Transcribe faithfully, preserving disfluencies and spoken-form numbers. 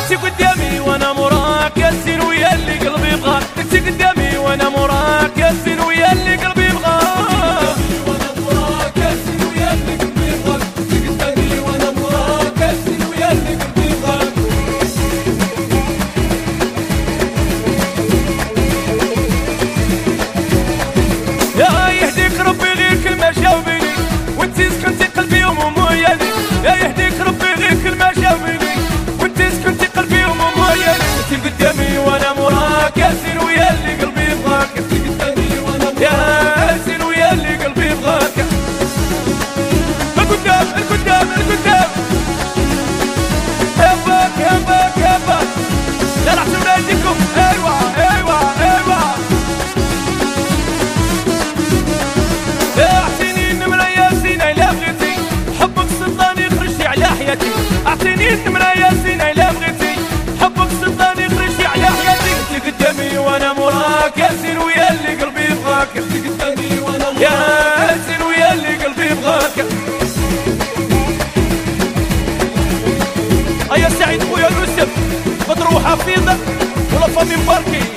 انت قدامي وانا موراك يا زين ويا اللي قلبي بغاك، انت قدامي وانا موراك يا زين ويا اللي قلبي بغاك، وانا موراك يا زين ويا اللي قلبي بغاك، انت قدامي وانا موراك يا زين ويا اللي قلبي بغاك. يا يهديك ربي غير كلمة جاوبيني وانت سكنتي قلبي ومويالي، يا يهديك ربي غير كلمة جاوبيني وانت سكنتي قلبي ومويالي، انت قدامي وانا موراك يا زين ويا اللي قلبي بغاك، انت قدامي وانا موراك يا زين ويا اللي قلبي بغاك. القدام القدام القدام هباك هباك هباك لا نحسب ناديكم ايوا ايوا ايوا. اعطيني النمرة يا زينة إلا بغيتي، حبك سلطان يخرج على حياتي، اعطيني النمرة يا زينة إلا بغيتي، حبك سلطان يخرج على حياتي، انت قدامي وانا موراك يا زين ويا اللي قلبي بغاك، انت قدامي وانا موراك يا زين ويا اللي قلبي بغاك. ايا سعيد خويا يوسف بدر وحفيظة ولا فامي مباركي